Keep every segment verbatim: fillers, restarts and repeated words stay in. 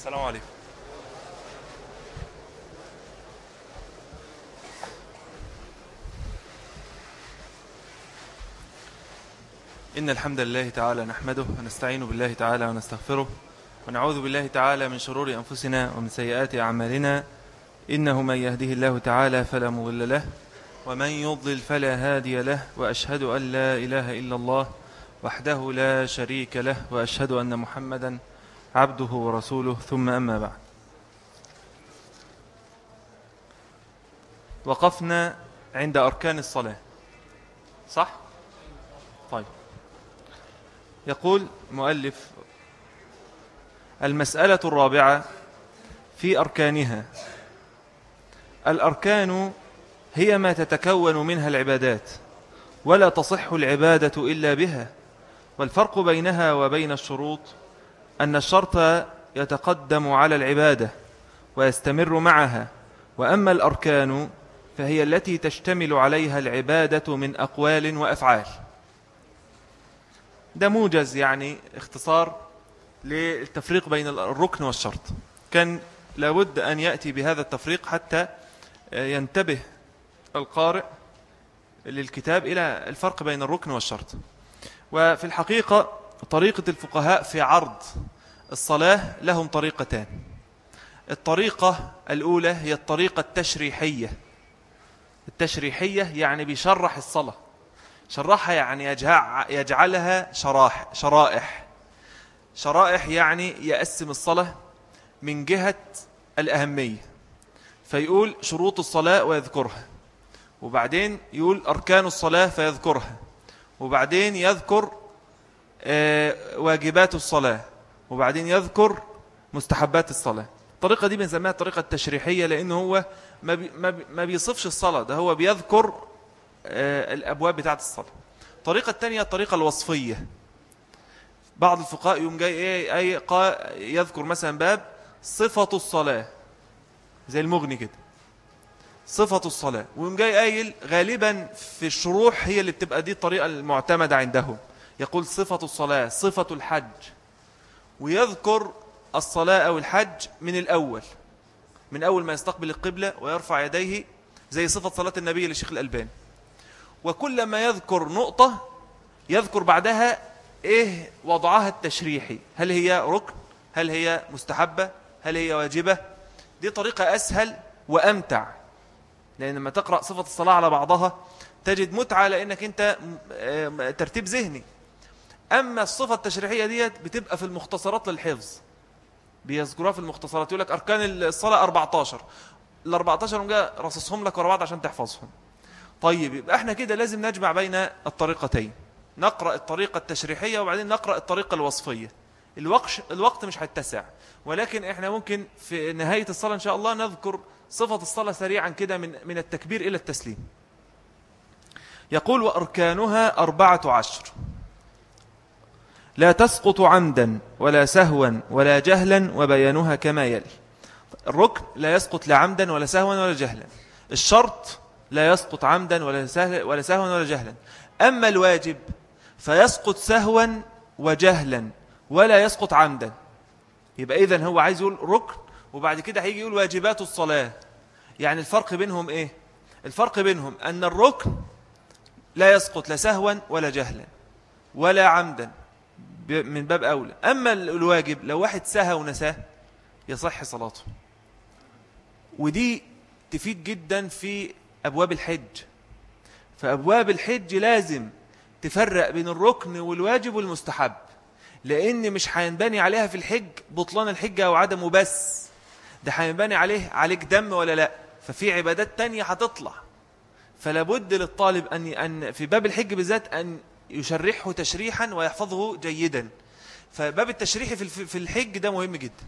السلام عليكم. إن الحمد لله تعالى نحمده ونستعين بالله تعالى ونستغفره ونعوذ بالله تعالى من شرور أنفسنا ومن سيئات أعمالنا، إنه من يهده الله تعالى فلا مضل له ومن يضلل فلا هادي له، وأشهد أن لا إله إلا الله وحده لا شريك له، وأشهد أن محمدا عبده ورسوله، ثم أما بعد. وقفنا عند أركان الصلاة، صح؟ طيب، يقول مؤلف: المسألة الرابعة في أركانها. الأركان هي ما تتكون منها العبادات، ولا تصح العبادة إلا بها. والفرق بينها وبين الشروط أن الشرط يتقدم على العبادة ويستمر معها، وأما الأركان فهي التي تشتمل عليها العبادة من أقوال وأفعال. ده موجز، يعني اختصار للتفريق بين الركن والشرط. كان لابد أن يأتي بهذا التفريق حتى ينتبه القارئ للكتاب إلى الفرق بين الركن والشرط. وفي الحقيقة طريقة الفقهاء في عرض الصلاة لهم طريقتان. الطريقة الأولى هي الطريقة التشريحية. التشريحية يعني بيشرح الصلاة، شرحها يعني يجعلها شراح شرائح. شرائح يعني يقسم الصلاة من جهة الأهمية، فيقول شروط الصلاة ويذكرها، وبعدين يقول أركان الصلاة فيذكرها، وبعدين يذكر واجبات الصلاة، وبعدين يذكر مستحبات الصلاة. الطريقة دي بنسميها الطريقة التشريحية، لأنه هو ما بيصفش الصلاة، ده هو بيذكر الأبواب بتاعت الصلاة. الطريقة الثانية الطريقة الوصفية. بعض الفقهاء يوم جاي ايه اي يذكر مثلا باب صفة الصلاة زي المغني كده، صفة الصلاة، ويوم جاي قايل غالبا في الشروح هي اللي بتبقى دي الطريقة المعتمدة عندهم، يقول صفة الصلاة، صفة الحج، ويذكر الصلاة أو الحج من الأول، من أول ما يستقبل القبلة ويرفع يديه، زي صفة صلاة النبي للشيخ الألباني. وكل ما يذكر نقطة يذكر بعدها إيه وضعها التشريحي، هل هي ركن، هل هي مستحبة، هل هي واجبة. دي طريقة أسهل وأمتع، لأن لما تقرأ صفة الصلاة على بعضها تجد متعة، لأنك أنت ترتيب ذهني. أما الصفة التشريحية ديت بتبقى في المختصرات للحفظ، بيذكروها في المختصرات، يقول لك أركان الصلاة أربعة عشر، ال أربعة عشر جاء رصصهم لك ورا بعض عشان تحفظهم. طيب، يبقى احنا كده لازم نجمع بين الطريقتين، نقرأ الطريقة التشريحية وبعدين نقرأ الطريقة الوصفية. الوقت الوقت مش هيتسع، ولكن احنا ممكن في نهاية الصلاة إن شاء الله نذكر صفة الصلاة سريعا كده من من التكبير إلى التسليم. يقول: وأركانها أربعة عشر، لا تسقط عمدا ولا سهوا ولا جهلا، وبيانها كما يلي. الركن لا يسقط لا عمدا ولا سهوا ولا جهلا. الشرط لا يسقط عمدا ولا سهوا ولا سهوا ولا جهلا. أما الواجب فيسقط سهوا وجهلا ولا يسقط عمدا. يبقى إذن هو عايز يقول ركن، وبعد كده هيجي يقول واجبات الصلاة. يعني الفرق بينهم إيه؟ الفرق بينهم أن الركن لا يسقط لا سهوا ولا جهلا ولا عمدا من باب أولى. أما الواجب لو واحد سهى ونساه يصح صلاته. ودي تفيد جدا في أبواب الحج. فأبواب الحج لازم تفرق بين الركن والواجب والمستحب، لأن مش هينبني عليها في الحج بطلان الحج أو عدمه بس، ده هينبني عليه عليك دم ولا لا، ففي عبادات تانية هتطلع. فلا بد للطالب أن أن في باب الحج بالذات أن يشرحه تشريحا ويحفظه جيدا. فباب التشريح في الحج ده مهم جدا.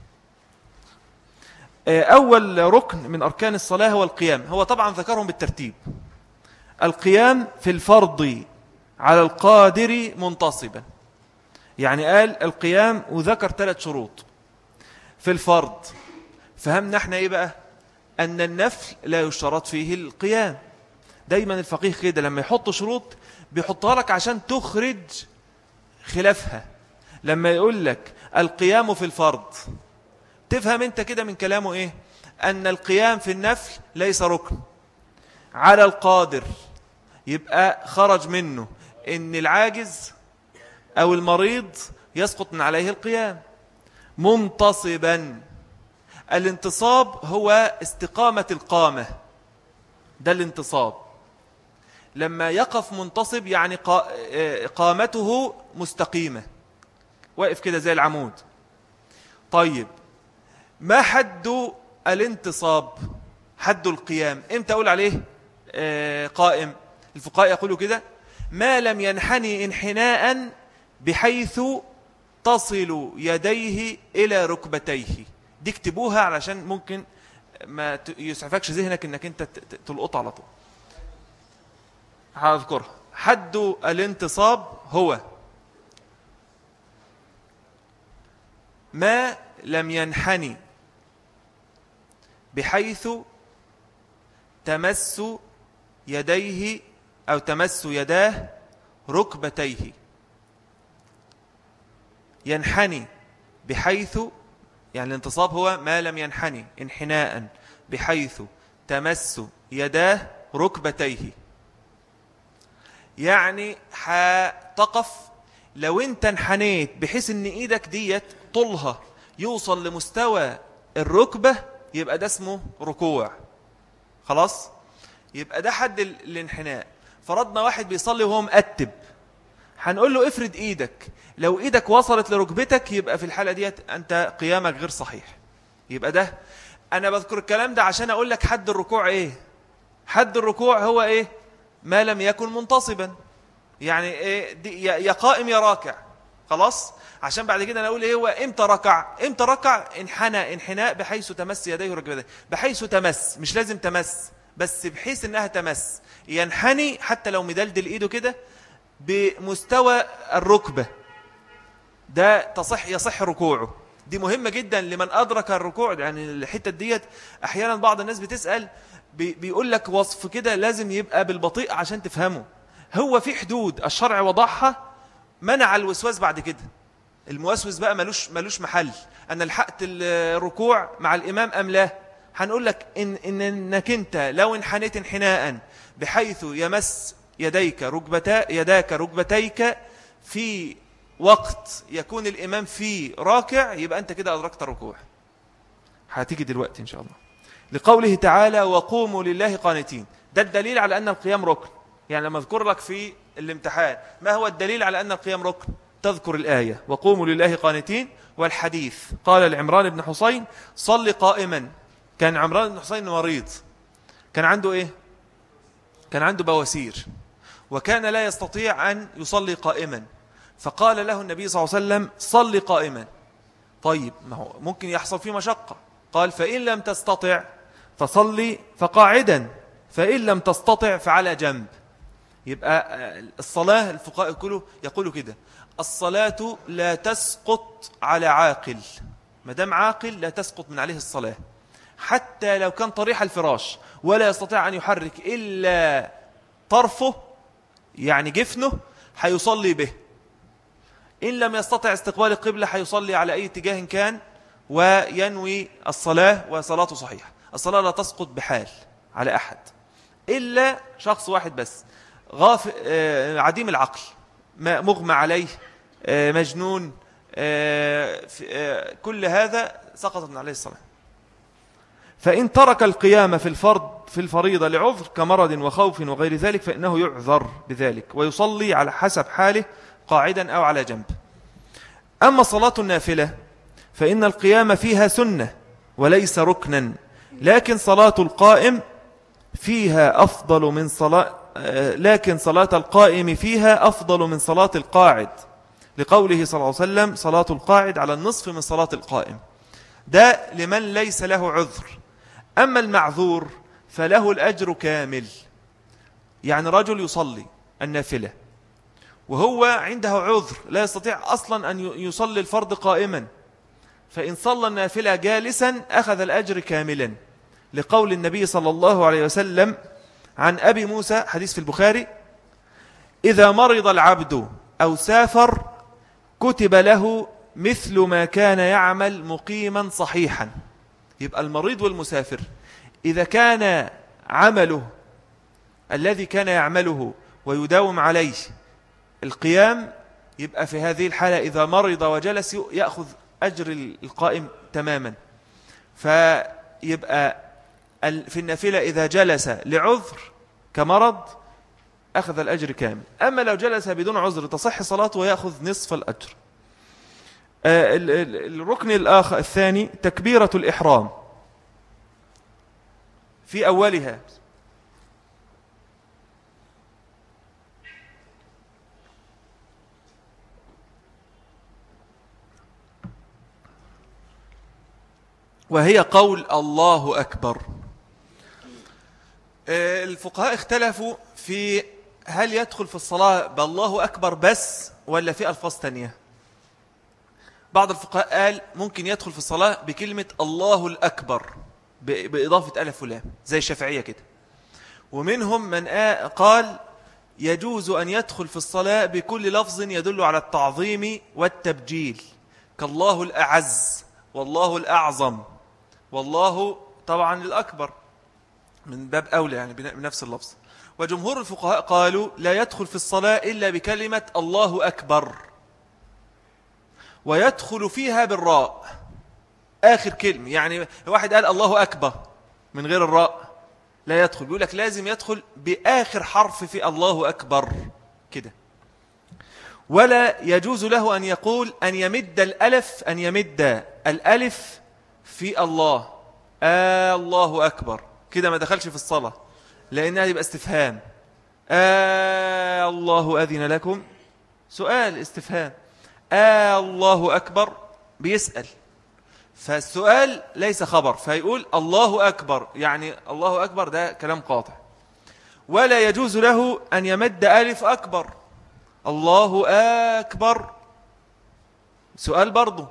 أول ركن من أركان الصلاة هو القيام. هو طبعا ذكرهم بالترتيب. القيام في الفرض على القادر منتصبا، يعني قال القيام وذكر ثلاث شروط في الفرض. فهمنا احنا ايه بقى؟ أن النفل لا يشترط فيه القيام. دايما الفقيه كده لما يحط شروط بيحطها لك عشان تخرج خلافها. لما يقول لك القيام في الفرض تفهم انت كده من كلامه ايه؟ ان القيام في النفل ليس ركن على القادر، يبقى خرج منه ان العاجز او المريض يسقط من عليه القيام. منتصبا، الانتصاب هو استقامة القامة، ده الانتصاب. لما يقف منتصب يعني قامته مستقيمة، واقف كده زي العمود. طيب ما حد الانتصاب؟ حد القيام امتى اقول عليه آه قائم؟ الفقهاء يقولوا كده: ما لم ينحني انحناء بحيث تصل يديه الى ركبتيه. دي اكتبوها علشان ممكن ما يسعفكش ذهنك انك انت تلقط على طول. هذكرها. حد الانتصاب هو ما لم ينحني بحيث تمس يديه أو تمس يداه ركبتيه. ينحني بحيث، يعني الانتصاب هو ما لم ينحني انحناء بحيث تمس يداه ركبتيه. يعني هتقف لو انت انحنيت بحيث ان ايدك ديت طولها يوصل لمستوى الركبة، يبقى ده اسمه ركوع. خلاص، يبقى ده حد الانحناء. فرضنا واحد بيصلي وهو مقتب، هنقول له افرد ايدك، لو ايدك وصلت لركبتك يبقى في الحالة ديت انت قيامك غير صحيح. يبقى ده، انا بذكر الكلام ده عشان اقول لك حد الركوع ايه. حد الركوع هو ايه؟ ما لم يكن منتصبا، يعني ايه؟ دي يا قائم يا راكع. خلاص، عشان بعد كده نقول ايه هو امتى ركع. امتى ركع؟ انحنى انحناء بحيث تمس يديه ركبتيه. بحيث تمس، مش لازم تمس، بس بحيث انها تمس. ينحني حتى لو مدلدل ايده كده بمستوى الركبة، ده تصح يصح ركوعه. دي مهمة جدا لمن أدرك الركوع. يعني الحتة ديت أحيانا بعض الناس بتسأل، بي بيقول لك وصف كده لازم يبقى بالبطيء عشان تفهمه. هو في حدود الشرع وضعها، منع الوسواس بعد كده. الموسوس بقى ملوش, ملوش محل. أنا لحقت الركوع مع الإمام أم لا؟ هنقول لك إن إن إنك أنت لو انحنيت انحناء بحيث يمس يديك ركبتا يداك ركبتيك في وقت يكون الإمام فيه راكع، يبقى أنت كده أدركت الركوع. هتيجي دلوقتي إن شاء الله. لقوله تعالى: وقوموا لله قانتين. ده الدليل على أن القيام ركن. يعني لما أذكر لك في الامتحان ما هو الدليل على أن القيام ركن، تذكر الآية وقوموا لله قانتين والحديث. قال لعمران بن حسين: صل قائما. كان عمران بن حسين مريض، كان عنده إيه؟ كان عنده بواسير، وكان لا يستطيع أن يصلي قائما، فقال له النبي صلى الله عليه وسلم: صل قائما. طيب ما هو ممكن يحصل فيه مشقة. قال: فإن لم تستطع فصلي فقاعدا، فإن لم تستطع فعلى جنب. يبقى الصلاة الفقهاء يقولوا يقولوا كده: الصلاة لا تسقط على عاقل، ما دام عاقل لا تسقط من عليه الصلاة، حتى لو كان طريح الفراش ولا يستطيع أن يحرك إلا طرفه، يعني جفنه، حيصلي به. إن لم يستطع استقبال القبلة حيصلي على أي اتجاه كان وينوي الصلاة وصلاته صحيحة. الصلاة لا تسقط بحال على أحد إلا شخص واحد بس، غاف عديم العقل، مغمى عليه، مجنون، كل هذا سقطت من عليه الصلاة. فإن ترك القيام في الفرض في الفريضة لعذر كمرض وخوف وغير ذلك فإنه يعذر بذلك ويصلي على حسب حاله قاعدا أو على جنب. أما صلاة النافلة فإن القيام فيها سنة وليس ركنا، لكن صلاة القائم فيها أفضل من صلاة لكن صلاة القائم فيها أفضل من صلاة القاعد، لقوله صلى الله عليه وسلم: صلاة القاعد على النصف من صلاة القائم. ده لمن ليس له عذر. أما المعذور فله الأجر كامل. يعني رجل يصلي النافلة وهو عنده عذر، لا يستطيع أصلا أن يصلي الفرض قائما، فإن صلى النافلة جالسا أخذ الأجر كاملا، لقول النبي صلى الله عليه وسلم عن أبي موسى، حديث في البخاري: إذا مرض العبد أو سافر كتب له مثل ما كان يعمل مقيما صحيحا. يبقى المريض والمسافر إذا كان عمله الذي كان يعمله ويداوم عليه القيام، يبقى في هذه الحالة إذا مرض وجلس يأخذ أجر القائم تماما. فيبقى في النافلة إذا جلس لعذر كمرض أخذ الأجر كامل، أما لو جلس بدون عذر تصح صلاته ويأخذ نصف الأجر. الركن الآخر الثاني تكبيرة الإحرام في أولها. وهي قول الله أكبر. الفقهاء اختلفوا في هل يدخل في الصلاة بالله أكبر بس ولا في ألفاظ تانية. بعض الفقهاء قال ممكن يدخل في الصلاة بكلمة الله الأكبر بإضافة ألف ولام زي الشافعية كده. ومنهم من قال يجوز أن يدخل في الصلاة بكل لفظ يدل على التعظيم والتبجيل، كالله الأعز والله الأعظم والله طبعا الأكبر من باب أولى يعني بنفس اللفظ. وجمهور الفقهاء قالوا لا يدخل في الصلاة إلا بكلمة الله أكبر، ويدخل فيها بالراء آخر كلمة. يعني واحد قال الله أكبر من غير الراء لا يدخل، بيقول لك لازم يدخل بآخر حرف في الله أكبر كده. ولا يجوز له أن يقول أن يمد الألف أن يمد الألف في الله آه الله أكبر كده، ما دخلش في الصلاة لأنها يبقى استفهام. آه الله أذن لكم سؤال استفهام، آه الله أكبر بيسأل، فالسؤال ليس خبر، فيقول الله أكبر يعني الله أكبر ده كلام قاطع. ولا يجوز له أن يمد ألف أكبر الله أكبر سؤال برضو.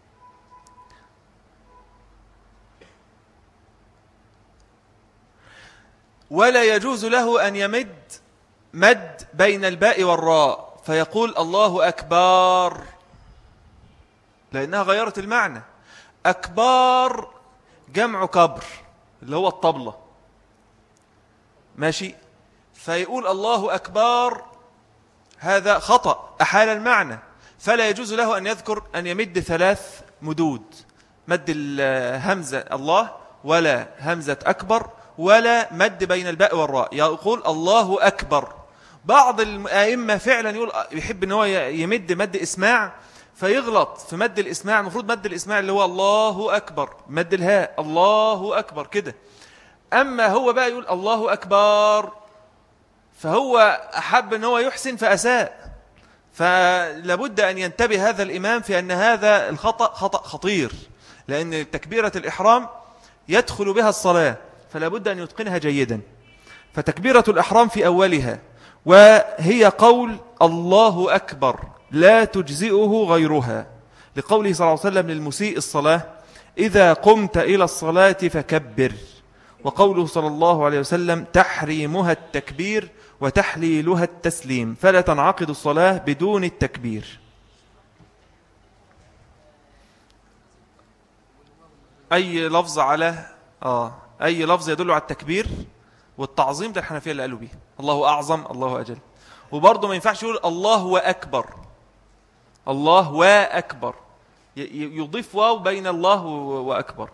ولا يجوز له أن يمد مد بين الباء والراء فيقول الله أكبر لأنها غيرت المعنى. أكبر جمع كبر اللي هو الطبلة ماشي، فيقول الله أكبر هذا خطأ أحال المعنى. فلا يجوز له أن يذكر أن يمد ثلاث مدود، مد الهمزة الله ولا همزة أكبر ولا مد بين الباء والراء، يقول الله أكبر. بعض الأئمة فعلا يقول يحب أن هو يمد مد إسماع فيغلط في مد الإسماع. المفروض مد الإسماع اللي هو الله أكبر، مد الهاء الله أكبر كده. أما هو بقى يقول الله أكبر فهو أحب أن هو يحسن فأساء. فلابد أن ينتبه هذا الإمام في أن هذا الخطأ خطأ خطير، لأن تكبيرة الإحرام يدخل بها الصلاة فلابد أن يتقنها جيدا. فتكبيرة الإحرام في أولها وهي قول الله أكبر لا تجزئه غيرها، لقوله صلى الله عليه وسلم للمسيء الصلاة إذا قمت إلى الصلاة فكبر، وقوله صلى الله عليه وسلم تحريمها التكبير وتحليلها التسليم، فلا تنعقد الصلاة بدون التكبير. أي لفظ على آه أي لفظ يدل على التكبير والتعظيم ده الحنفية اللي قالوا به الله أعظم الله أجل. وبرضه ما ينفعش يقول الله وأكبر الله وأكبر، يضيف واو بين الله وأكبر.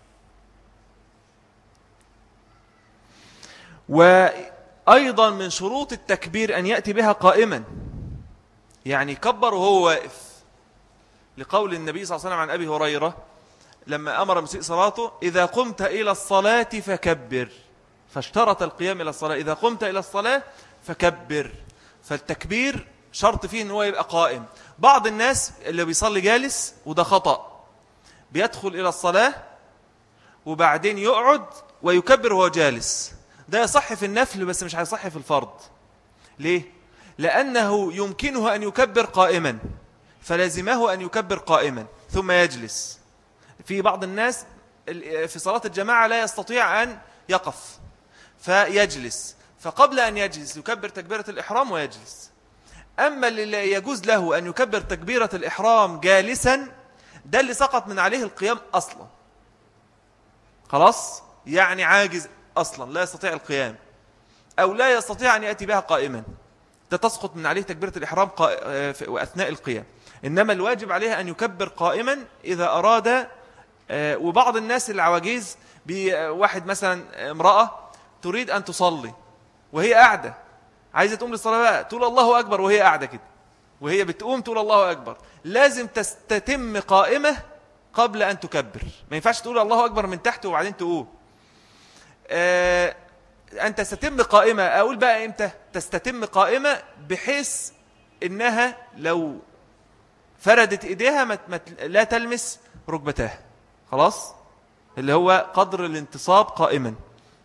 وأيضا من شروط التكبير أن يأتي بها قائما، يعني كبر وهو واقف، لقول النبي صلى الله عليه وسلم عن أبي هريرة لما أمر مسيء صلاته إذا قمت إلى الصلاة فكبر، فاشترط القيام إلى الصلاة إذا قمت إلى الصلاة فكبر. فالتكبير شرط فيه أنه يبقى قائم. بعض الناس اللي بيصلي جالس وده خطأ، بيدخل إلى الصلاة وبعدين يقعد ويكبر وهو جالس، ده يصح في النفل بس مش هيصح في الفرض. ليه؟ لأنه يمكنه أن يكبر قائما فلازمه أن يكبر قائما ثم يجلس. في بعض الناس في صلاة الجماعة لا يستطيع أن يقف فيجلس، فقبل أن يجلس يكبر تكبيرة الإحرام ويجلس. أما اللي يجوز له أن يكبر تكبيرة الإحرام جالسا، ده اللي سقط من عليه القيام أصلا، خلاص، يعني عاجز أصلا لا يستطيع القيام أو لا يستطيع أن يأتي بها قائما، ده تسقط من عليه تكبيرة الإحرام وأثناء القيام. إنما الواجب عليه أن يكبر قائما إذا أراد. وبعض الناس العواجيز، بواحد مثلا امرأة تريد أن تصلي وهي قاعدة، عايزة تقوم للصلاة بقى، تقول الله أكبر وهي قاعدة كده، وهي بتقوم تقول الله أكبر، لازم تستتم قائمة قبل أن تكبر. ما ينفعش تقول الله أكبر من تحت وبعدين تقوم. آه أن تستتم قائمة. أقول بقى إمتى تستتم قائمة؟ بحيث إنها لو فردت إيديها ما لا تلمس ركبتها، خلاص، اللي هو قدر الانتصاب قائما.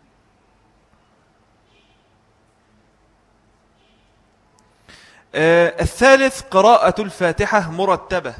آه الثالث قراءة الفاتحة مرتبة.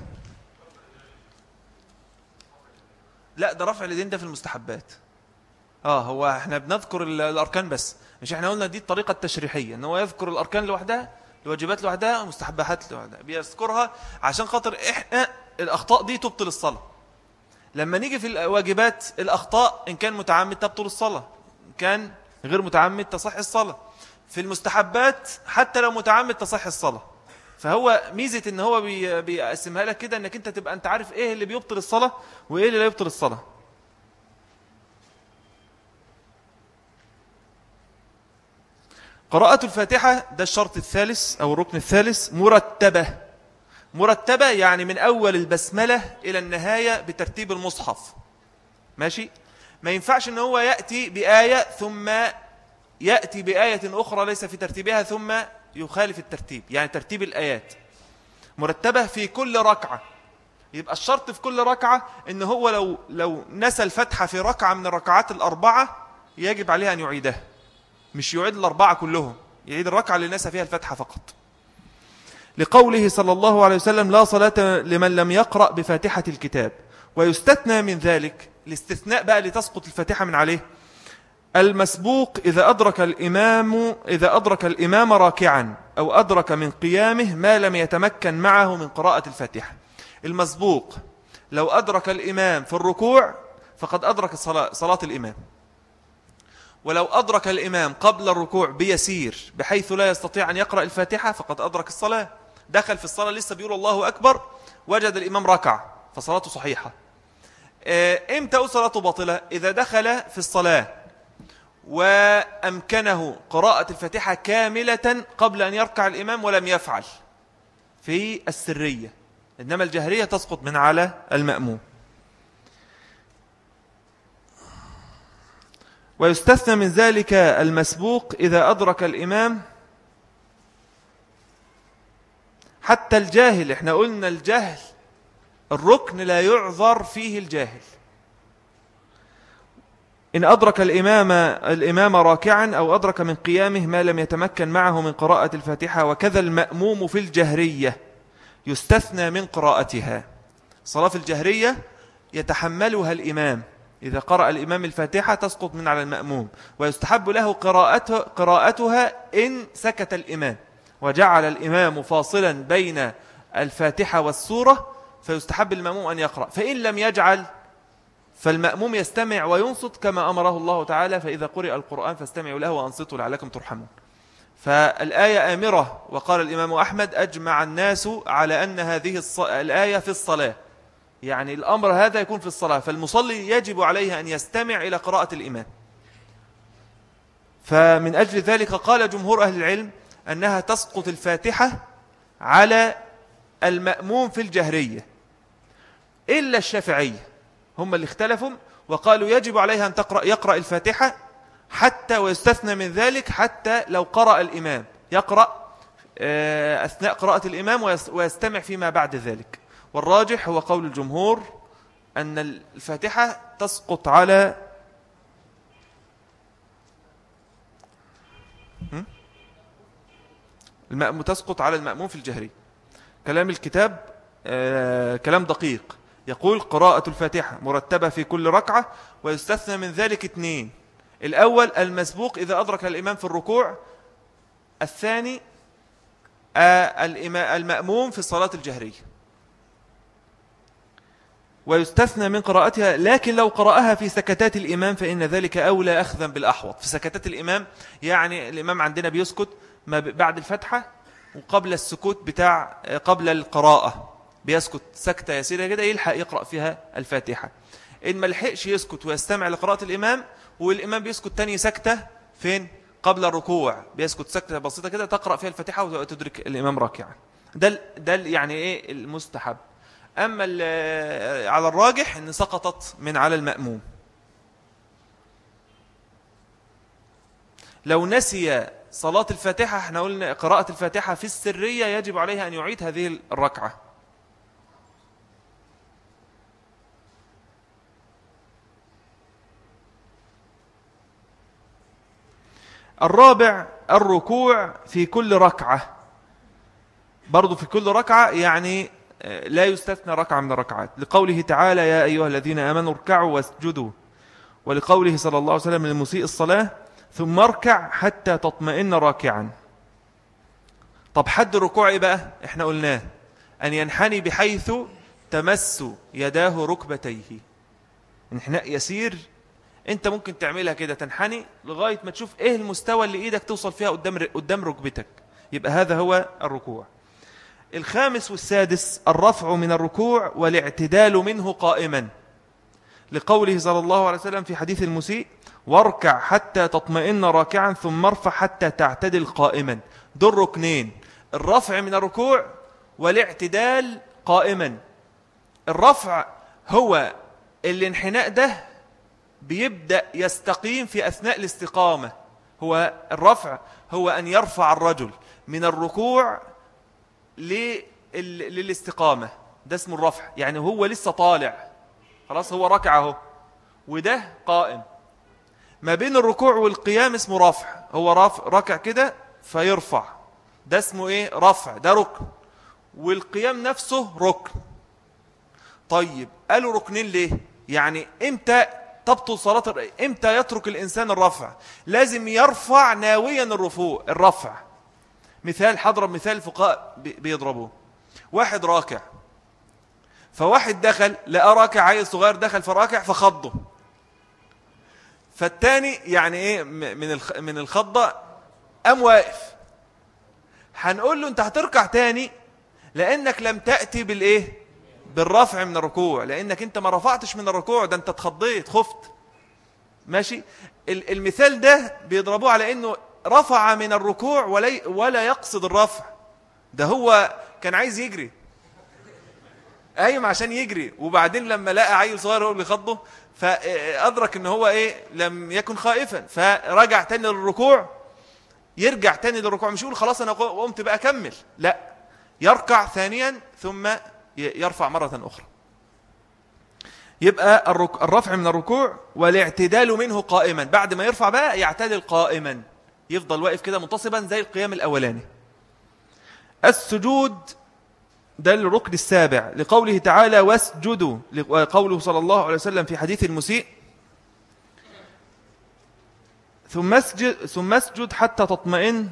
لا، ده رفع اليدين ده في المستحبات. اه هو احنا بنذكر الاركان بس، مش احنا قلنا دي الطريقه التشريحيه ان هو يذكر الاركان لوحدها، الواجبات لوحدها، المستحبات لوحدها، بيذكرها عشان خاطر احنا الاخطاء دي تبطل الصلاه. لما نيجي في الواجبات الاخطاء ان كان متعمد تبطل الصلاه، ان كان غير متعمد تصح الصلاه. في المستحبات حتى لو متعمد تصح الصلاه. فهو ميزه ان هو بيقسمها لك كده انك انت تبقى انت عارف ايه اللي بيبطل الصلاه وايه اللي لا يبطل الصلاه. قراءة الفاتحة ده الشرط الثالث أو الركن الثالث، مرتبة. مرتبة يعني من أول البسملة إلى النهاية بترتيب المصحف، ماشي. ما ينفعش أن هو يأتي بآية ثم يأتي بآية أخرى ليس في ترتيبها ثم يخالف الترتيب، يعني ترتيب الآيات. مرتبة في كل ركعة. يبقى الشرط في كل ركعة أن هو لو, لو نسى الفتحة في ركعة من الركعات الأربعة يجب عليه أن يعيدها، مش يعيد الأربعة كلهم، يعيد الركعة اللي نسى فيها الفتحة فقط، لقوله صلى الله عليه وسلم لا صلاة لمن لم يقرأ بفاتحة الكتاب. ويستثنى من ذلك، الاستثناء بقى لتسقط الفاتحة من عليه، المسبوق إذا أدرك الإمام إذا أدرك الإمام راكعا أو أدرك من قيامه ما لم يتمكن معه من قراءة الفاتحة. المسبوق لو أدرك الإمام في الركوع فقد أدرك الصلاة صلاة الإمام، ولو أدرك الإمام قبل الركوع بيسير بحيث لا يستطيع أن يقرأ الفاتحة فقد أدرك الصلاة. دخل في الصلاة لسه بيقول الله أكبر، وجد الإمام ركع فصلاته صحيحة. إمتى صلاته باطلة؟ إذا دخل في الصلاة وأمكنه قراءة الفاتحة كاملة قبل أن يركع الإمام ولم يفعل في السرية، إنما الجهرية تسقط من على المأموم. ويستثنى من ذلك المسبوق إذا أدرك الإمام حتى الجاهل. احنا قلنا الجهل الركن لا يعذر فيه الجاهل. إن أدرك الإمام الإمام راكعا أو أدرك من قيامه ما لم يتمكن معه من قراءة الفاتحة، وكذا المأموم في الجهرية يستثنى من قراءتها. صلاة الجهرية يتحملها الإمام، إذا قرأ الإمام الفاتحة تسقط من على المأموم، ويستحب له قراءته قراءتها إن سكت الإمام وجعل الإمام فاصلا بين الفاتحة والسورة، فيستحب المأموم أن يقرأ. فإن لم يجعل فالمأموم يستمع وينصت كما أمره الله تعالى، فإذا قرئ القرآن فاستمعوا له وأنصتوا لعلكم ترحمون. فالآية آمرة، وقال الإمام أحمد أجمع الناس على أن هذه الآية في الصلاة، يعني الأمر هذا يكون في الصلاة، فالمصلي يجب عليه أن يستمع إلى قراءة الإمام. فمن أجل ذلك قال جمهور أهل العلم أنها تسقط الفاتحة على المأموم في الجهرية، إلا الشافعية هم اللي اختلفوا وقالوا يجب عليها أن تقرأ يقرأ الفاتحة حتى، ويستثنى من ذلك حتى لو قرأ الإمام يقرأ أثناء قراءة الإمام ويستمع فيما بعد ذلك. والراجح هو قول الجمهور أن الفاتحة تسقط على المأموم تسقط على المأموم في الجهري. كلام الكتاب آه كلام دقيق، يقول قراءة الفاتحة مرتبة في كل ركعة، ويستثنى من ذلك اثنين: الأول المسبوق إذا أدرك الإمام في الركوع، الثاني المأموم في الصلاة الجهرية، ويستثنى من قراءتها، لكن لو قرأها في سكتات الإمام فإن ذلك أولى أخذا بالأحوط. في سكتات الإمام يعني الإمام عندنا بيسكت ما بعد الفتحة وقبل السكوت بتاع قبل القراءة، بيسكت سكتة يسيرة كده يلحق يقرأ فيها الفاتحة. إن ما لحقش يسكت ويستمع لقراءة الإمام والإمام بيسكت تاني سكتة فين؟ قبل الركوع، بيسكت سكتة بسيطة كده تقرأ فيها الفاتحة وتدرك الإمام راكعا. ده ده يعني إيه المستحب. أما على الراجح أن سقطت من على المأموم. لو نسي صلاة الفاتحة، احنا قلنا قراءة الفاتحة في السرية يجب عليه أن يعيد هذه الركعة. الرابع الركوع في كل ركعة، برضو في كل ركعة يعني لا يستثنى ركعة من الركعات، لقوله تعالى يا أيها الذين آمنوا اركعوا واسجدوا، ولقوله صلى الله عليه وسلم للمسيء الصلاة ثم اركع حتى تطمئن راكعا. طب حد الركوع إيه بقى؟ احنا قلناه أن ينحني بحيث تمس يداه ركبتيه، انحناء يسير. انت ممكن تعملها كده، تنحني لغاية ما تشوف ايه المستوى اللي ايدك توصل فيها قدام قدام ركبتك، يبقى هذا هو الركوع. الخامس والسادس الرفع من الركوع والاعتدال منه قائما، لقوله صلى الله عليه وسلم في حديث المسيء واركع حتى تطمئن راكعا ثم ارفع حتى تعتدل قائما. دول ركنين، الرفع من الركوع والاعتدال قائما. الرفع هو الانحناء ده بيبدأ يستقيم في أثناء الاستقامة. هو الرفع هو أن يرفع الرجل من الركوع للاستقامة، ده اسمه الرفع. يعني هو لسه طالع خلاص، هو ركع اهو وده قائم، ما بين الركوع والقيام اسمه رفع. هو رفع ركع كده فيرفع، ده اسمه ايه؟ رفع، ده ركن. والقيام نفسه ركن. طيب قالوا ركنين ليه؟ يعني امتى تبطل صلاة؟ امتى يترك الإنسان الرفع؟ لازم يرفع ناويا الرفوع الرفع. مثال، حضرب مثال الفقهاء بيضربوه. واحد راكع، فواحد دخل لقى راكع عيل صغير دخل فراكع فخضه، فالتاني يعني ايه من من الخضه قام واقف. هنقول له انت هتركع تاني لانك لم تأتي بالايه؟ بالرفع من الركوع، لانك انت ما رفعتش من الركوع، ده انت اتخضيت خفت. ماشي. المثال ده بيضربوه على انه رفع من الركوع ولا ولا يقصد الرفع، ده هو كان عايز يجري قايم عشان يجري، وبعدين لما لقى عيل صغير هو اللي خضه فأدرك ان هو ايه لم يكن خائفا، فرجع تاني للركوع. يرجع تاني للركوع، مش يقول خلاص انا قمت بقى اكمل، لا، يركع ثانيا ثم يرفع مرة اخرى. يبقى الرفع من الركوع والاعتدال منه قائما، بعد ما يرفع بقى يعتدل قائما، يفضل واقف كده منتصبا زي القيام الاولاني. السجود ده الركن السابع، لقوله تعالى واسجدوا، قوله صلى الله عليه وسلم في حديث المسيء ثم اسجد ثم اسجد حتى تطمئن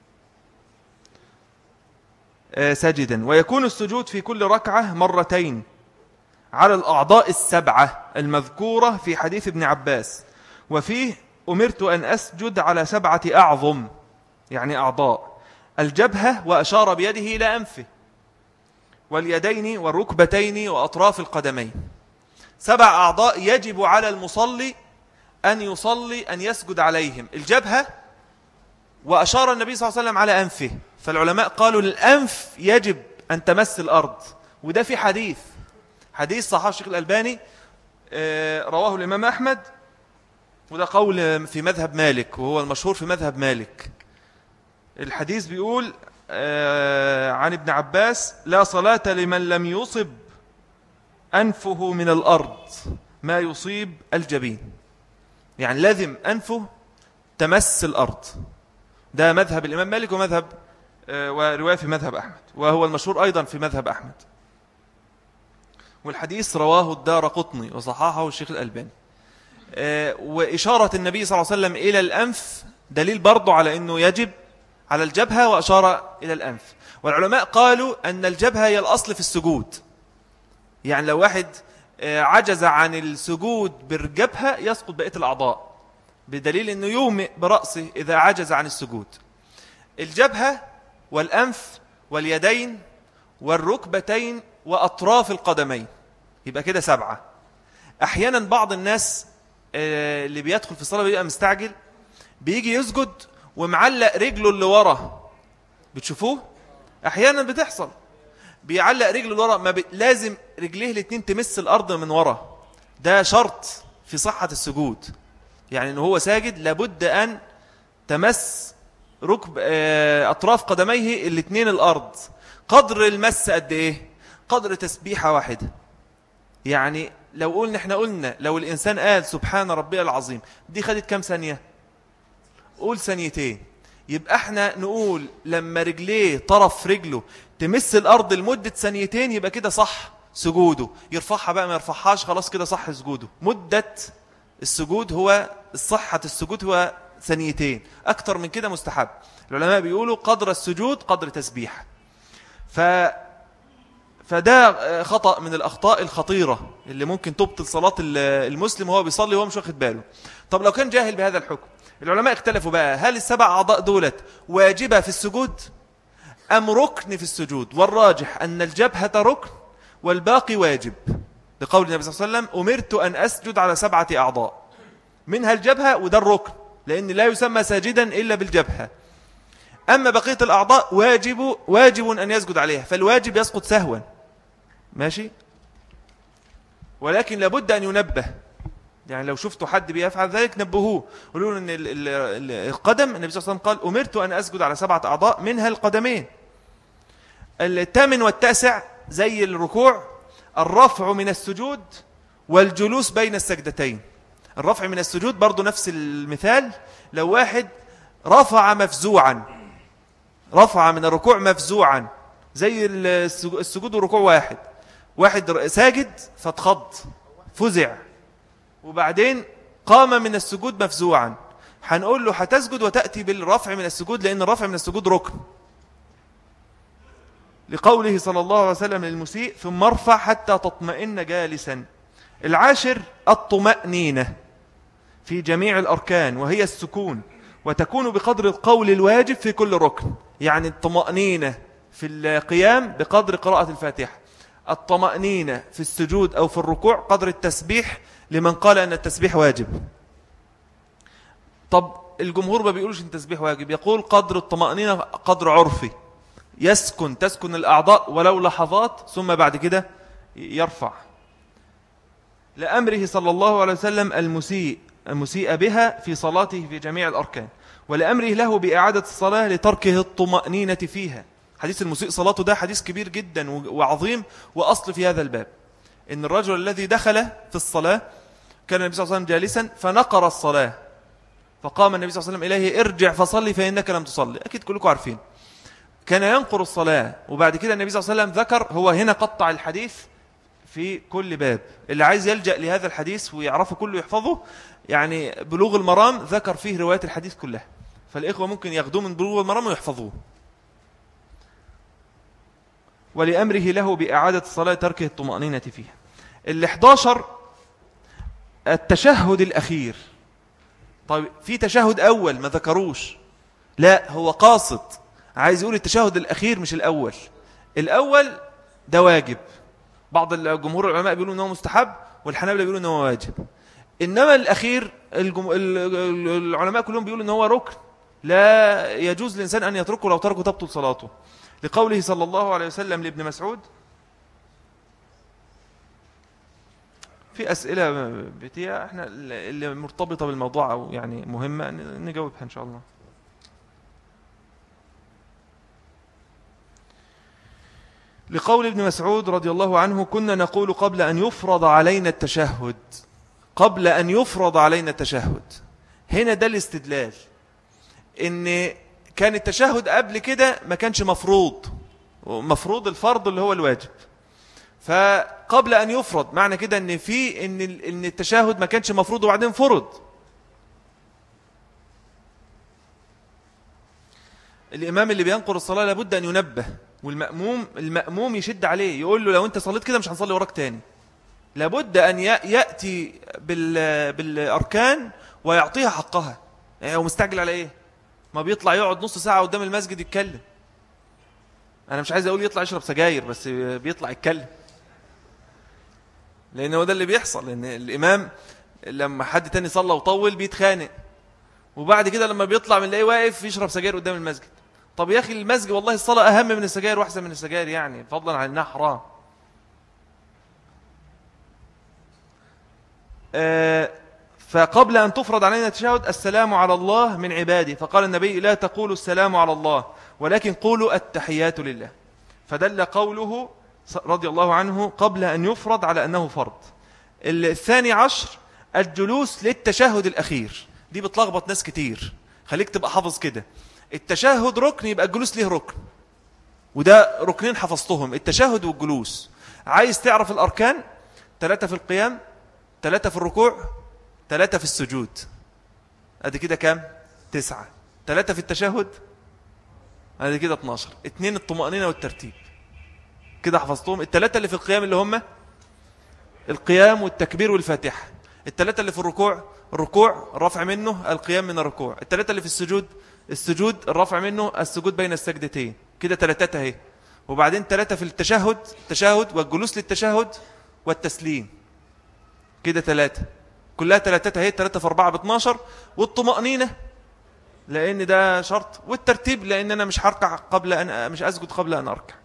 ساجدا. ويكون السجود في كل ركعة مرتين على الأعضاء السبعة المذكورة في حديث ابن عباس، وفيه أمرت أن أسجد على سبعة أعظم، يعني أعضاء: الجبهة وأشار بيده إلى أنفه، واليدين والركبتين وأطراف القدمين. سبع أعضاء يجب على المصلي أن يصلي أن يسجد عليهم. الجبهة، وأشار النبي صلى الله عليه وسلم على أنفه، فالعلماء قالوا الأنف يجب أن تمس الأرض، وده في حديث حديث صحيح الشيخ الألباني رواه الإمام أحمد، وده قول في مذهب مالك وهو المشهور في مذهب مالك. الحديث بيقول عن ابن عباس لا صلاة لمن لم يصب أنفه من الأرض ما يصيب الجبين، يعني لازم أنفه تمس الأرض. ده مذهب الإمام مالك ومذهب ورواية في مذهب أحمد، وهو المشهور أيضا في مذهب أحمد. والحديث رواه الدارقطني وصححه الشيخ الألباني. وإشارة النبي صلى الله عليه وسلم إلى الأنف دليل برضو على أنه يجب على الجبهة، وأشار إلى الأنف. والعلماء قالوا أن الجبهة هي الأصل في السجود. يعني لو واحد عجز عن السجود بالجبهة يسقط بقية الأعضاء، بدليل أنه يومئ برأسه إذا عجز عن السجود. الجبهة والأنف واليدين والركبتين وأطراف القدمين، يبقى كده سبعة. أحيانا بعض الناس اللي بيدخل في الصلاة بيبقى مستعجل، بيجي يسجد ومعلق رجله اللي ورا، بتشوفوه أحيانا بتحصل، بيعلق رجله اللي ورا، ما ب... لازم رجليه الاثنين تمس الأرض من ورا، ده شرط في صحة السجود. يعني إنه هو ساجد لابد أن تمس ركب أطراف قدميه الاثنين الأرض. قدر المس قد إيه؟ قدر تسبيحة واحدة. يعني لو قلنا احنا قلنا لو الإنسان قال سبحان ربي العظيم، دي خدت كام ثانية؟ قول ثانيتين. يبقى احنا نقول لما رجليه طرف رجله تمس الأرض لمدة ثانيتين يبقى كده صح سجوده. يرفعها بقى ما يرفعهاش خلاص كده صح سجوده. مدة السجود هو الصحة السجود هو ثانيتين، أكتر من كده مستحب. العلماء بيقولوا قدر السجود قدر تسبيح. ف فده خطأ من الأخطاء الخطيرة اللي ممكن تبطل صلاة المسلم وهو بيصلي وهو مش واخد باله. طب لو كان جاهل بهذا الحكم، العلماء اختلفوا بقى هل السبع أعضاء دولت واجبة في السجود أم ركن في السجود؟ والراجح أن الجبهة ركن والباقي واجب، لقول النبي صلى الله عليه وسلم أمرت أن أسجد على سبعة أعضاء، منها الجبهة وده الركن، لأن لا يسمى ساجدا إلا بالجبهة. أما بقية الأعضاء واجب واجب أن يسجد عليها، فالواجب يسقط سهوا ماشي، ولكن لابد أن ينبه. يعني لو شفتوا حد بيفعل ذلك نبهوه، قولوا له أن القدم النبي صلى الله عليه وسلم قال أمرت أن أسجد على سبعة أعضاء منها القدمين. الثامن والتاسع زي الركوع الرفع من السجود والجلوس بين السجدتين. الرفع من السجود برضو نفس المثال، لو واحد رفع مفزوعا، رفع من الركوع مفزوعا، زي السجود والركوع واحد، واحد ساجد فاتخض فزع وبعدين قام من السجود مفزوعا، هنقول له هتسجد وتأتي بالرفع من السجود، لأن الرفع من السجود ركن، لقوله صلى الله عليه وسلم للمسيء ثم ارفع حتى تطمئن جالسا. العاشر الطمأنينة في جميع الأركان وهي السكون، وتكون بقدر القول الواجب في كل ركن. يعني الطمأنينة في القيام بقدر قراءة الفاتحة، الطمأنينة في السجود أو في الركوع قدر التسبيح لمن قال أن التسبيح واجب. طب الجمهور ما بيقولوش أن التسبيح واجب، يقول قدر الطمأنينة قدر عرفي، يسكن تسكن الأعضاء ولو لحظات ثم بعد كده يرفع. لأمره صلى الله عليه وسلم المسيء المسيء بها في صلاته في جميع الأركان، ولأمره له بإعادة الصلاة لتركه الطمأنينة فيها. حديث المسيء صلاته ده حديث كبير جدا وعظيم، وأصل في هذا الباب إن الرجل الذي دخل في الصلاة كان النبي صلى الله عليه وسلم جالسا فنقر الصلاة، فقام النبي صلى الله عليه وسلم إليه ارجع فصلي فإنك لم تصلي. أكيد كلكم عارفين كان ينقر الصلاة. وبعد كده النبي صلى الله عليه وسلم ذكر، هو هنا قطع الحديث في كل باب، اللي عايز يلجأ لهذا الحديث ويعرفه كله يحفظه، يعني بلوغ المرام ذكر فيه روايات الحديث كلها، فالإخوة ممكن ياخدوه من بلوغ المرام ويحفظوه. ولأمره له بإعادة الصلاة تركه الطمأنينة فيها. الإحداشر التشهد الأخير. طيب في تشهد أول ما ذكروش، لا هو قاصد عايز يقول التشهد الأخير مش الأول. الأول ده واجب، بعض الجمهور العلماء بيقولوا أنه مستحب والحنابلة بيقولوا أنه واجب، إنما الأخير الجم... العلماء كلهم بيقولوا أنه هو ركن لا يجوز للإنسان أن يتركه، لو تركه تبطل صلاته، لقوله صلى الله عليه وسلم لابن مسعود. في أسئلة بتية احنا اللي مرتبطة بالموضوع أو يعني مهمة نجاوبها إن شاء الله. لقول ابن مسعود رضي الله عنه كنا نقول قبل أن يفرض علينا التشهد، قبل أن يفرض علينا التشهد. هنا ده الاستدلال إن كان التشهد قبل كده ما كانش مفروض، مفروض الفرض اللي هو الواجب، فقبل أن يفرض معنى كده إن في إن إن التشهد ما كانش مفروض وبعدين فرض. الإمام اللي بينقر الصلاة لابد أن ينبه والمأموم المأموم يشد عليه يقول له لو أنت صليت كده مش هنصلي وراك تاني. لابد أن يأتي بالأركان ويعطيها حقها. يعني هو مستعجل على إيه؟ ما بيطلع يقعد نص ساعة قدام المسجد يتكلم. أنا مش عايز أقول يطلع يشرب سجاير، بس بيطلع يتكلم، لأن هو ده اللي بيحصل. لأن الإمام لما حد تاني صلى وطول بيتخانق، وبعد كده لما بيطلع من لاقيه واقف يشرب سجاير قدام المسجد. طب يا أخي المسجد والله الصلاة أهم من السجاير وأحسن من السجاير، يعني فضلا عن إنها حرام. آه فقبل أن تفرض علينا التشهد السلام على الله من عباده، فقال النبي لا تقولوا السلام على الله ولكن قولوا التحيات لله. فدل قوله رضي الله عنه قبل أن يفرض على أنه فرض. الثاني عشر الجلوس للتشهد الأخير. دي بتلخبط ناس كتير، خليك تبقى حافظ كده. التشهد ركن يبقى الجلوس ليه ركن، وده ركنين حفظتهم، التشهد والجلوس. عايز تعرف الأركان؟ ثلاثة في القيام، ثلاثة في الركوع، ثلاثة في السجود. ادي كده كام؟ تسعة. ثلاثة في التشهد، ادي كده اتناشر. اتنين الطمأنينة والترتيب، كده حفظتهم. الثلاثة اللي في القيام اللي هم القيام والتكبير والفاتحة. الثلاثة اللي في الركوع، الركوع الرفع منه، القيام من الركوع. الثلاثة اللي في السجود، السجود الرفع منه، السجود بين السجدتين. كده ثلاثة اهي. وبعدين ثلاثة في التشهد، التشهد والجلوس للتشهد والتسليم. كده ثلاثة، كلها ثلاثة اهي. ثلاثة في أربعة باثناشر. والطمأنينة لأن ده شرط، والترتيب لأن أنا مش هركع قبل أن مش أسجد قبل أن أركع.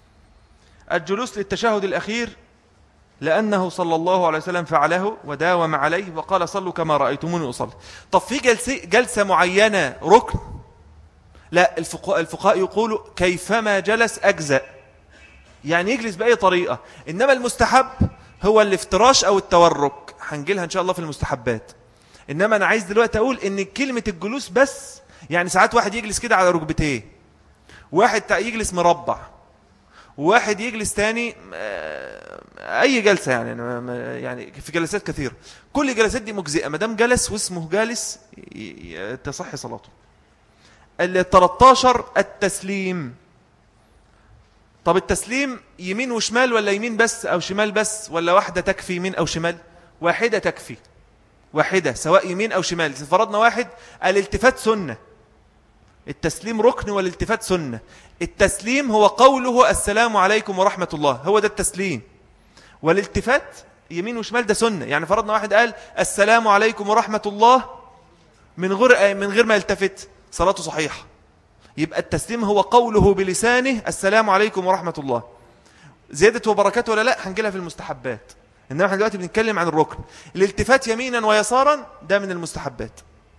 الجلوس للتشهد الأخير لأنه صلى الله عليه وسلم فعله وداوم عليه وقال صلوا كما رأيتموني أصلي. طب في جلسة, جلسة معينة ركن؟ لا، الفقهاء الفقهاء يقولوا كيفما جلس أجزأ، يعني يجلس بأي طريقة. إنما المستحب هو الافتراش أو التورك، هنجيلها إن شاء الله في المستحبات. إنما أنا عايز دلوقتي أقول إن كلمة الجلوس بس، يعني ساعات واحد يجلس كده على ركبتيه، واحد يجلس مربع، وواحد يجلس تاني أي جلسة، يعني يعني في جلسات كثيرة. كل جلسات دي مجزئة ما دام جلس واسمه جالس تصحي صلاته. التلتاشر التسليم. طب التسليم يمين وشمال ولا يمين بس أو شمال بس، ولا واحدة تكفي يمين أو شمال؟ واحدة تكفي، واحدة سواء يمين أو شمال. فرضنا واحد الالتفات سنة، التسليم ركن والالتفات سنة. التسليم هو قوله السلام عليكم ورحمة الله، هو ده التسليم. والالتفات يمين وشمال ده سنة. يعني فرضنا واحد قال السلام عليكم ورحمة الله من غير من غير ما يلتفت، صلاته صحيحة. يبقى التسليم هو قوله بلسانه السلام عليكم ورحمة الله. زيادة وبركاته ولا لا هنجيلها في المستحبات، إنما احنا دلوقتي بنتكلم عن الركن. الالتفات يمينا ويسارا ده من المستحبات.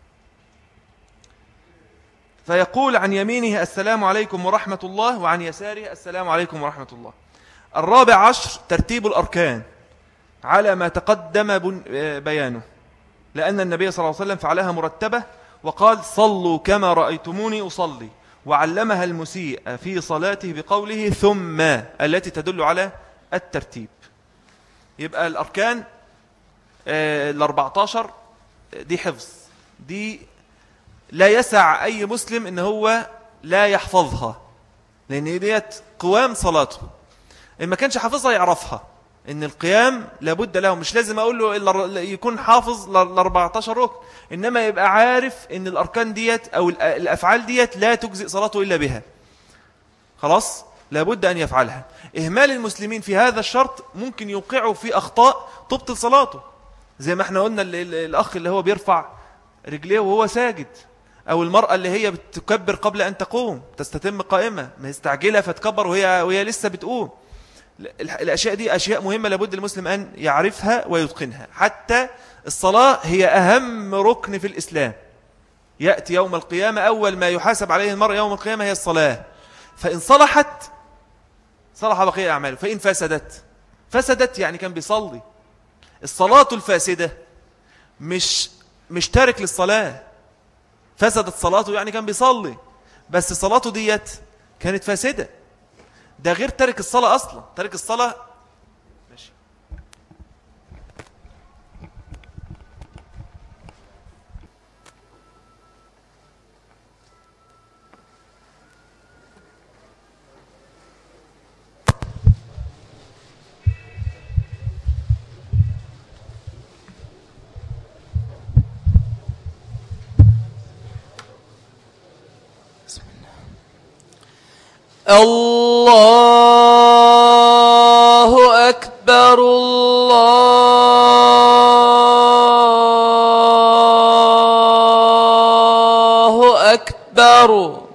فيقول عن يمينه السلام عليكم ورحمة الله، وعن يساره السلام عليكم ورحمة الله. الرابع عشر ترتيب الأركان على ما تقدم بيانه، لأن النبي صلى الله عليه وسلم فعلها مرتبة وقال صلوا كما رأيتموني أصلي، وعلمها المسيء في صلاته بقوله ثم، التي تدل على الترتيب. يبقى الأركان الأربعتاشر دي حفظ، دي لا يسع أي مسلم إن هو لا يحفظها، لأن ديت قوام صلاته. إن ما كانش حافظها يعرفها، إن القيام لابد له، مش لازم أقول له إلا يكون حافظ الأربعتاشر ركن، إنما يبقى عارف إن الأركان ديت أو الأفعال ديت لا تجزئ صلاته إلا بها. خلاص لابد أن يفعلها. إهمال المسلمين في هذا الشرط ممكن يوقعوا في أخطاء تبطل صلاته، زي ما احنا قلنا الأخ اللي هو بيرفع رجليه وهو ساجد، أو المرأة اللي هي بتكبر قبل أن تقوم، تستتم قائمة، مستعجلة فتكبر وهي, وهي لسه بتقوم. الأشياء دي أشياء مهمة لابد المسلم أن يعرفها ويتقنها. حتى الصلاة هي أهم ركن في الإسلام. يأتي يوم القيامة أول ما يحاسب عليه المرء يوم القيامة هي الصلاة. فإن صلحت صلح بقية أعماله، فإن فسدت فسدت يعني كان بيصلي. الصلاة الفاسدة مش مش تارك للصلاة، فسدت صلاته يعني كان بيصلي بس صلاته ديت كانت فاسدة. ده غير تارك الصلاة أصلا. تارك الصلاة ماشي. الله أكبر الله أكبر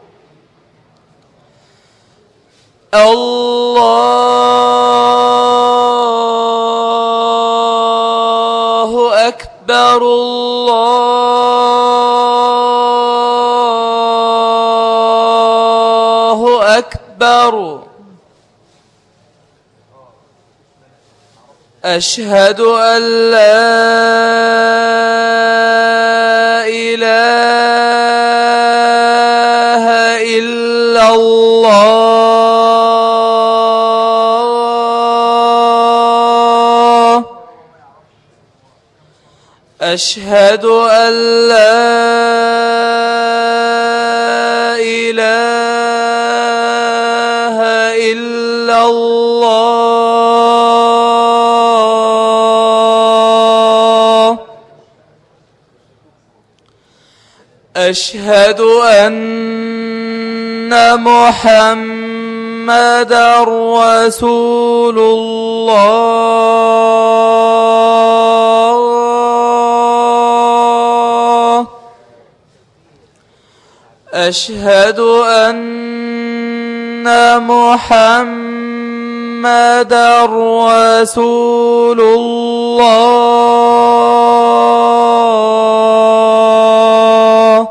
الله أكبر الله أكبر أشهد أن لا إله إلا الله أشهد أن لا إله إلا الله أشهد أن محمدا رسول الله أشهد أن محمدا رسول الله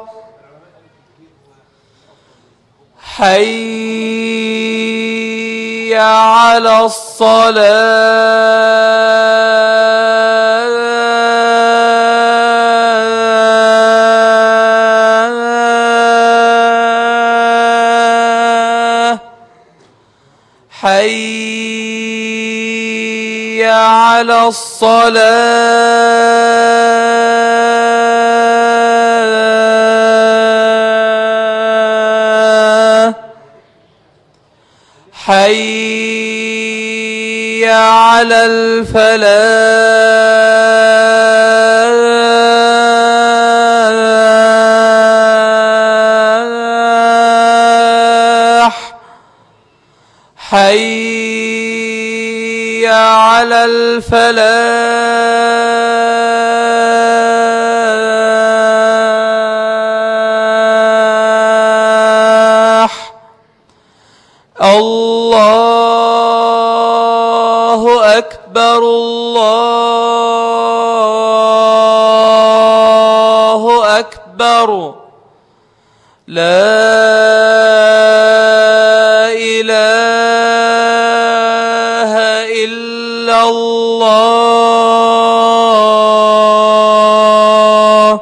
حي على الصلاة حي على الصلاة حي على الفلاح حي على الفلاح الله أكبر الله أكبر لا إله إلا الله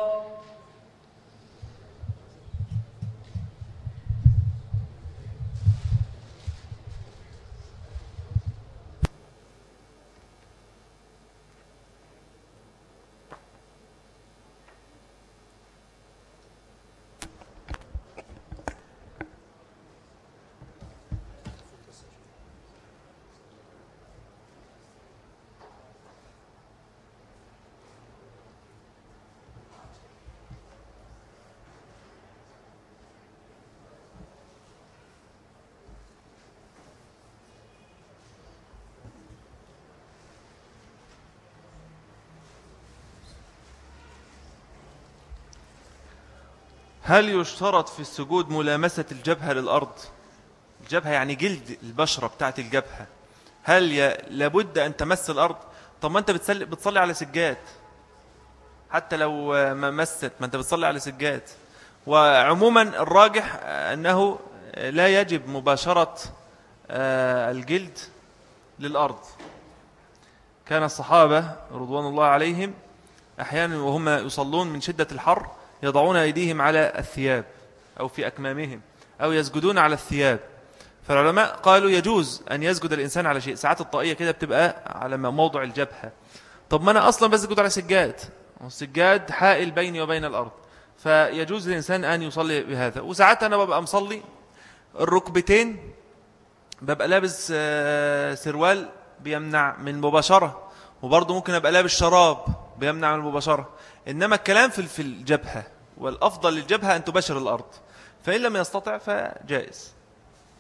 هل يشترط في السجود ملامسة الجبهة للأرض؟ الجبهة يعني جلد البشرة بتاعت الجبهة، هل ي... لابد أن تمس الأرض؟ طب ما أنت بتصلي, بتصلي على سجاد، حتى لو ما مست ما أنت بتصلي على سجاد. وعموما الراجح أنه لا يجب مباشرة الجلد للأرض. كان الصحابة رضوان الله عليهم أحيانا وهم يصلون من شدة الحر يضعون أيديهم على الثياب أو في أكمامهم أو يسجدون على الثياب. فالعلماء قالوا يجوز أن يسجد الإنسان على شيء. ساعات الطاقية كده بتبقى على موضع الجبهة، طب ما أنا أصلا بسجد على سجاد، والسجاد حائل بيني وبين الأرض، فيجوز للإنسان أن يصلي بهذا. وساعات أنا ببقى مصلي الركبتين ببقى لابس سروال بيمنع من المباشرة، وبرضه ممكن أبقى لابس شراب بيمنع من المباشرة. إنما الكلام في الجبهة، والأفضل للجبهة أن تباشر الأرض، فإن لم يستطع فجائز.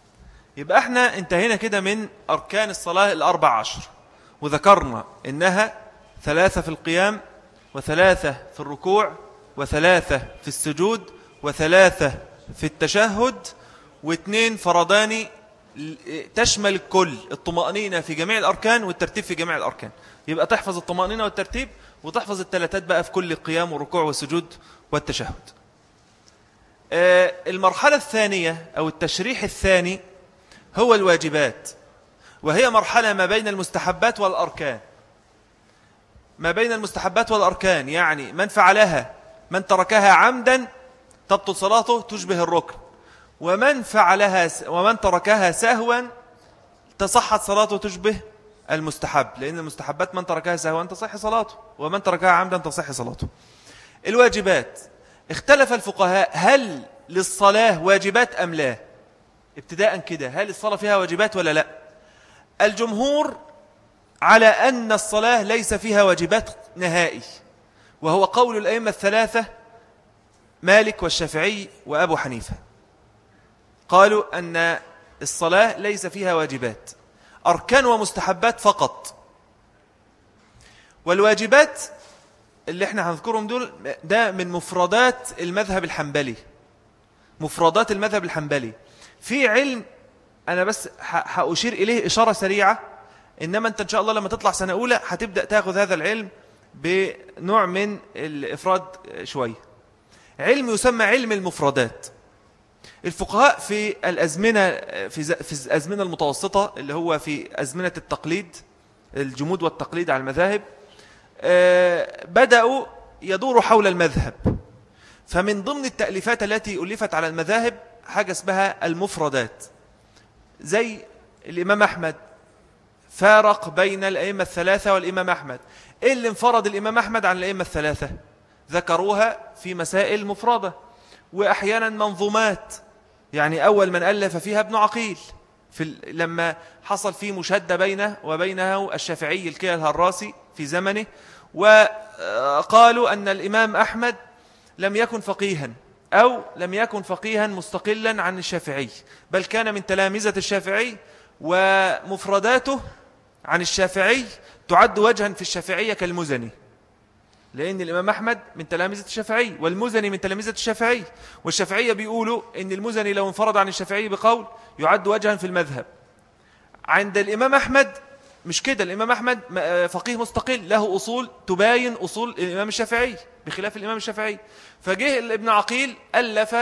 يبقى احنا انتهينا كده من أركان الصلاة الأربع عشر، وذكرنا إنها ثلاثة في القيام، وثلاثة في الركوع، وثلاثة في السجود، وثلاثة في التشهد، واثنين فرضان تشمل الكل، الطمأنينة في جميع الأركان والترتيب في جميع الأركان. يبقى تحفظ الطمأنينة والترتيب، وتحفظ الثلاثات بقى في كل القيام والركوع والسجود والتشهد. المرحلة الثانية أو التشريح الثاني هو الواجبات، وهي مرحلة ما بين المستحبات والأركان. ما بين المستحبات والأركان يعني من فعلها من تركها عمدا تبطل صلاته تشبه الركن، ومن فعلها ومن تركها سهوا تصحت صلاته تشبه المستحب، لأن المستحبات من تركها سهوا تصح صلاته، ومن تركها عمدا تصح صلاته. الواجبات اختلف الفقهاء هل للصلاة واجبات أم لا؟ ابتداء كده، هل الصلاة فيها واجبات ولا لا؟ الجمهور على أن الصلاة ليس فيها واجبات نهائي، وهو قول الأئمة الثلاثة مالك والشافعي وأبو حنيفة. قالوا أن الصلاة ليس فيها واجبات، أركان ومستحبات فقط. والواجبات اللي احنا هنذكرهم دول ده من مفردات المذهب الحنبلي، مفردات المذهب الحنبلي. في علم أنا بس هأشير إليه إشارة سريعة، إنما أنت إن شاء الله لما تطلع سنة أولى هتبدأ تأخذ هذا العلم بنوع من الإفراد شوية. علم يسمى علم المفردات. الفقهاء في الأزمنة في في الأزمنة المتوسطة اللي هو في أزمنة التقليد، الجمود والتقليد على المذاهب، بدأوا يدوروا حول المذهب. فمن ضمن التأليفات التي ألفت على المذاهب حاجة اسمها المفردات. زي الإمام أحمد فارق بين الأئمة الثلاثة والإمام أحمد. إيه اللي انفرد الإمام أحمد عن الأئمة الثلاثة؟ ذكروها في مسائل مفردة، وأحيانا منظومات. يعني أول من ألف فيها ابن عقيل في لما حصل فيه مشادة بينه وبينه الشافعي الكيل الهراسي في زمنه، وقالوا أن الإمام أحمد لم يكن فقيها أو لم يكن فقيها مستقلا عن الشافعي، بل كان من تلامذة الشافعي، ومفرداته عن الشافعي تعد وجها في الشافعية كالمزني، لأن الإمام أحمد من تلامذة الشافعي والمزني من تلامذة الشافعي. والشافعية بيقولوا أن المزني لو انفرد عن الشافعي بقول يعد وجها في المذهب. عند الإمام أحمد مش كده، الإمام أحمد فقيه مستقل له أصول تباين أصول الإمام الشافعي بخلاف الإمام الشافعي. فجه ابن عقيل ألف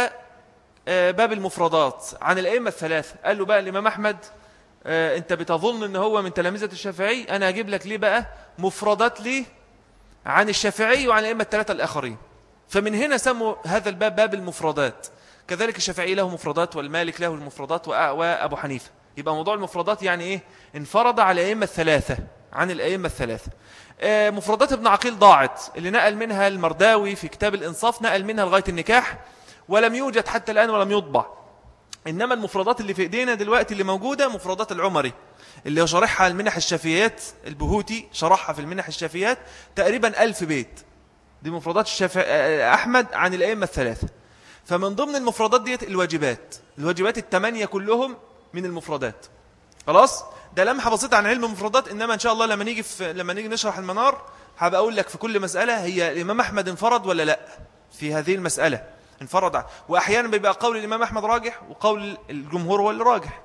باب المفردات عن الأئمة الثلاثة. قال له بقى الإمام أحمد أنت بتظن أنه هو من تلامذة الشافعي، أنا أجيب لك ليه بقى مفردات ليه عن الشافعي وعن الأئمة الثلاثة الآخرين. فمن هنا سموا هذا الباب باب المفردات. كذلك الشافعي له مفردات، والمالك له المفردات، وأبو حنيفة. يبقى موضوع المفردات يعني إيه؟ انفرد على الأئمة الثلاثة عن الأئمة الثلاثة. مفردات ابن عقيل ضاعت، اللي نقل منها المرداوي في كتاب الإنصاف نقل منها لغاية النكاح، ولم يوجد حتى الآن ولم يطبع. إنما المفردات اللي في إيدينا دلوقتي اللي موجودة مفردات العمري، اللي شرحها المنح الشافيات، البهوتي شرحها في المنح الشافيات تقريبا ألف بيت. دي مفردات الشافعي أحمد عن الأئمة الثلاثة. فمن ضمن المفردات ديت الواجبات، الواجبات الثمانية كلهم من المفردات. خلاص، ده لمحة بسيطة عن علم المفردات. إنما إن شاء الله لما نيجي في لما نيجي نشرح المنار هبقى أقول لك في كل مسألة هي الإمام أحمد انفرد ولا لا في هذه المسألة، انفرد. وأحيانا بيبقى قول الإمام أحمد راجح وقول الجمهور هو اللي راجح.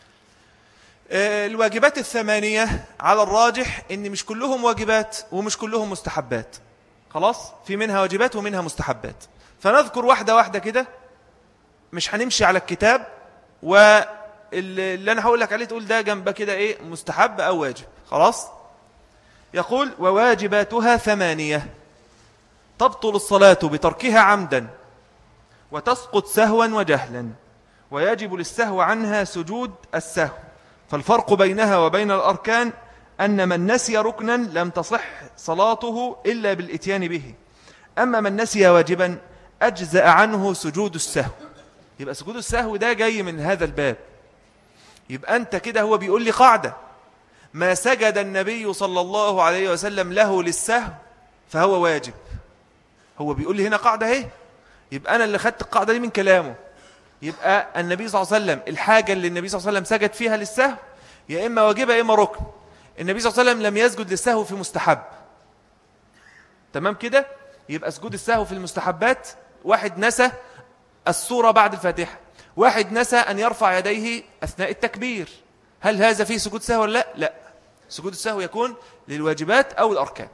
الواجبات الثمانية على الراجح إن مش كلهم واجبات ومش كلهم مستحبات. خلاص، في منها واجبات ومنها مستحبات. فنذكر واحدة واحدة كده، مش هنمشي على الكتاب واللي أنا هقول لك عليه تقول ده جنبه كده إيه مستحب أو واجب. خلاص، يقول وواجباتها ثمانية تبطل الصلاة بتركها عمدا وتسقط سهوا وجهلا، ويجب للسهو عنها سجود السهو. فالفرق بينها وبين الأركان أن من نسي ركنا لم تصح صلاته إلا بالإتيان به، أما من نسي واجبا أجزأ عنه سجود السهو. يبقى سجود السهو ده جاي من هذا الباب. يبقى أنت كده هو بيقول لي قاعدة: ما سجد النبي صلى الله عليه وسلم له للسهو فهو واجب. هو بيقول لي هنا قاعدة اهي، يبقى أنا اللي خدت القاعدة دي من كلامه. يبقى النبي صلى الله عليه وسلم الحاجة اللي النبي صلى الله عليه وسلم سجد فيها للسهو يا إما واجبة يا إما ركن. النبي صلى الله عليه وسلم لم يسجد للسهو في مستحب. تمام كده؟ يبقى سجود السهو في المستحبات، واحد نسى السورة بعد الفاتحة، واحد نسى أن يرفع يديه أثناء التكبير، هل هذا فيه سجود سهو ولا لا؟ لا، سجود السهو يكون للواجبات أو الأركان.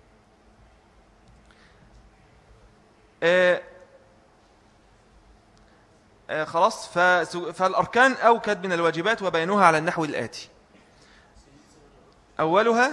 آه آه خلاص. فالأركان أوكد من الواجبات وبينها على النحو الآتي. أولها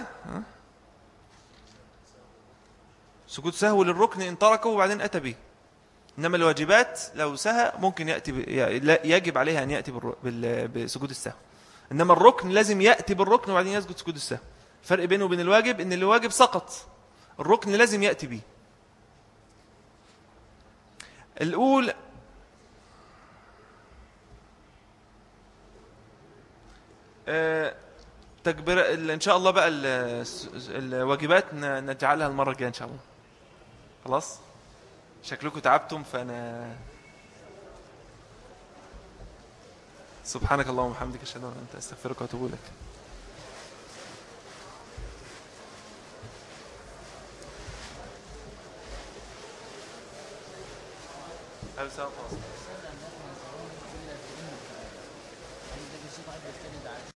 سجود سهو للركن إن تركه وبعدين أتى به. إنما الواجبات لو سهى ممكن يأتي ب... يجب عليها أن يأتي بالر... بال... بسجود السهو. إنما الركن لازم يأتي بالركن وبعدين يسجد سجود السهو. فرق بينه وبين الواجب إن الواجب سقط، الركن لازم يأتي به. الأول آه... تكبير إن شاء الله بقى الواجبات نجعلها المرة الجاية إن شاء الله. خلاص شكلكم تعبتم، فأنا سبحانك اللهم وبحمدك أشهد أن لا إله إلا أنت أستغفرك وأتوب إليك.